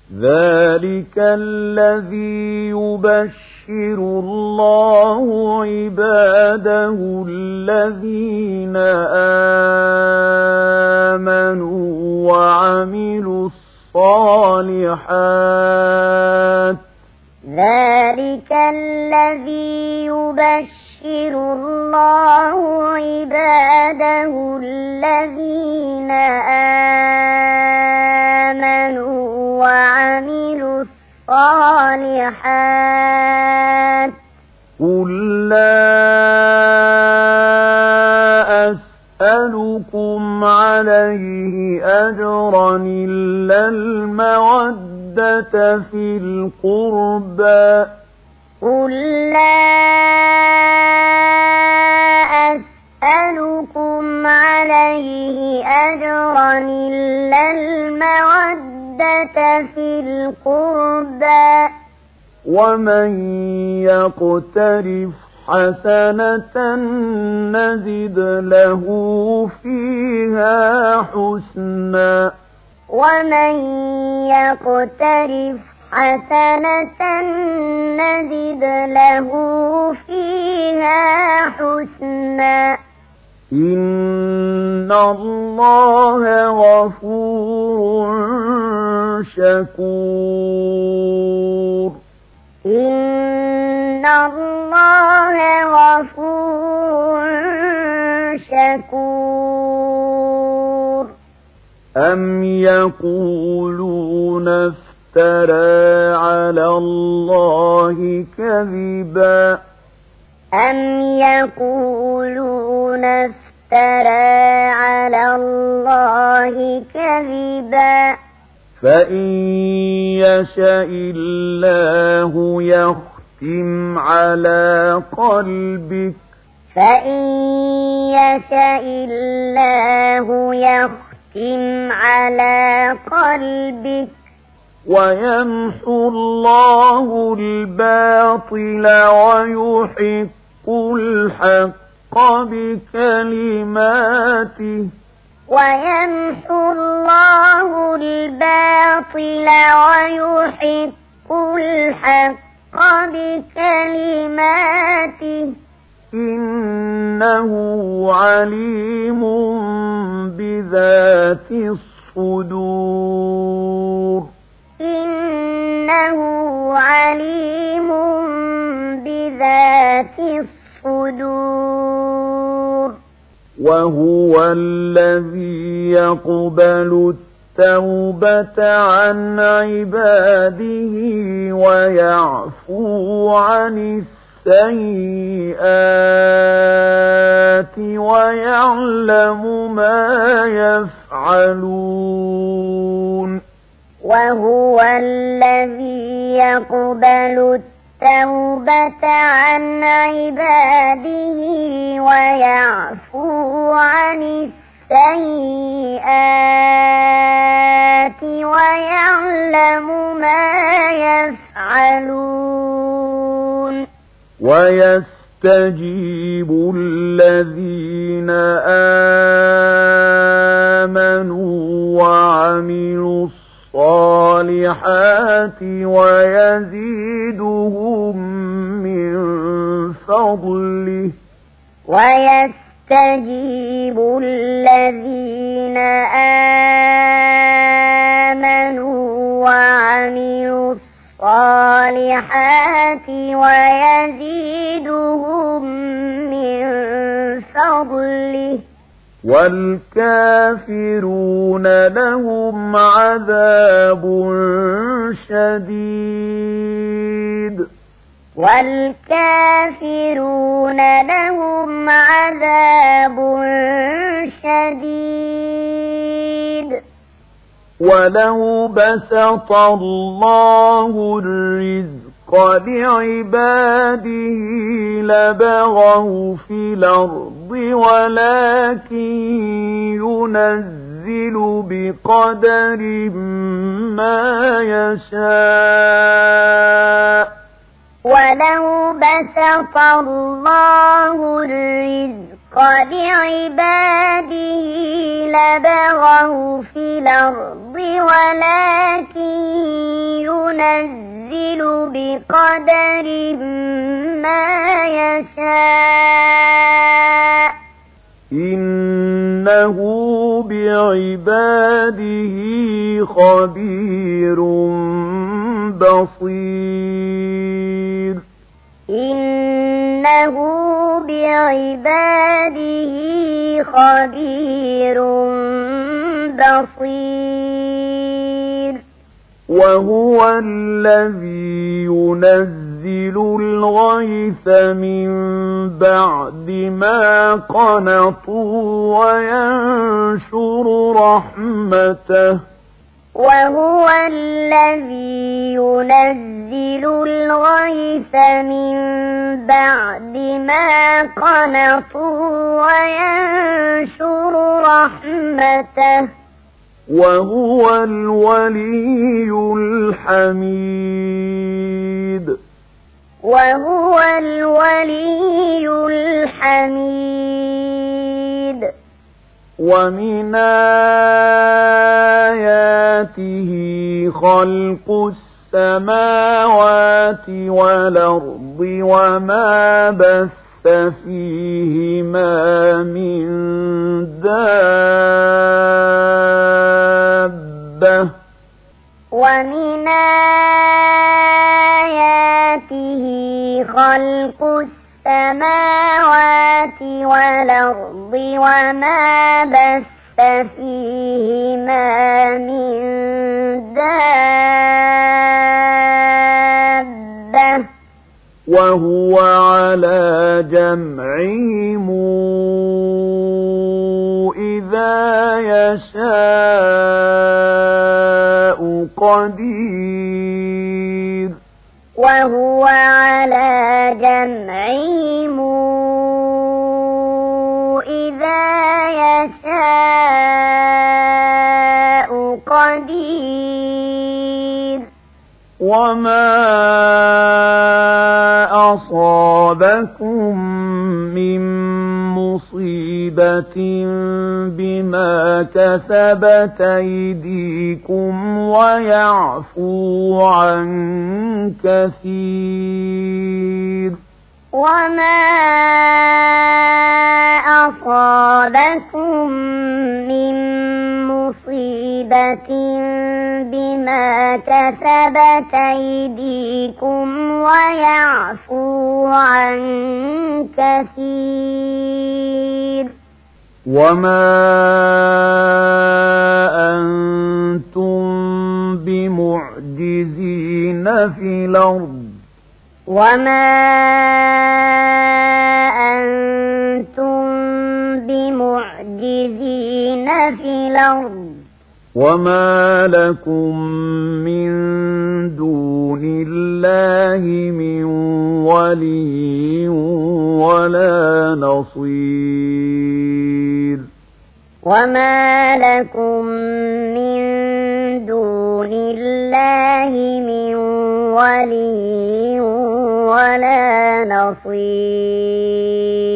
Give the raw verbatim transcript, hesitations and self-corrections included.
ذلك الذي يبشر الله عباده الذين آمنوا وعملوا الصالحات ذلك الذي يبشر الله عباده الذين آمنوا وعملوا الصالحات قل لا أسألكم عليه أجرا إلا المودة في القربى قل لا أسألكم عليه أجرا إلا المودة في القربى ومن يقترف حسنة نزد له فيها حسنا ومن يقترف حسنة نزد له فيها حسنا إن الله غفور شكور إن الله غفور شكور أم يقولون افترى على الله كذبا أم يقولون افترى على الله كذبا فإن يشاء الله يختم على قلبك فإن يشاء الله يختم على قلبك ويمحو الله الباطل ويحق الحق بكلماته ويمحو الله الباطل ويحق الحق بكلماته إنه عليم بذات الصدور إنه عليم بذات الصدور وهو الذي يقبل التوبة عن عباده ويعفو عن السيئات ويعلم ما يفعلون وهو الذي يقبل التوبة عن عباده ويعفو عن السيئات ويعلم ما يفعلون ويستجيب الذين آمنوا وعملوا الصالحات ويزيدهم من فضله ويستجيب الذين آمنوا وعملوا الصالحات ويزيدهم من فضله والكافرون لهم عذاب شديد والكافرون لهم عذاب شديد ولو بسط الله الرزق لعباده لبغوا في الأرض ولكن ينزل بقدر ما يشاء ولو بسط الله الرزق لعباده لبغوا في الأرض ولكن ينزل بقدر ما يشاء إنه بعباده خبير بصير إنه بعباده خبير بصير وهو الذي ينزل الغيث من بعد ما قنطوا وينشر رحمته وهو الذي ينزل الغيث من بعد ما قنطوا وينشر رحمته وهو الولي الحميد وهو الولي الحميد ومن آياته خلق السماوات والأرض وما بث فيهما من دابة ومن آياته خلق السماوات والأرض وما بث فيهما من دابة وهو على جمعهم إذا يشاء قدير وهو على جمعهم إذا يشاء قدير وما أصابكم من مصيبة بما كسبت أيديكم ويعفو عن كثير وما أصابكم من مصيبة بما كسبت أيديكم ويعفو عن كثير وما أنتم بمعجزين في الأرض وما أنتم بمعجزين في الأرض وما لكم من دون الله من ولي ولا نصير وما لكم من دون الله من ولي ولا نصير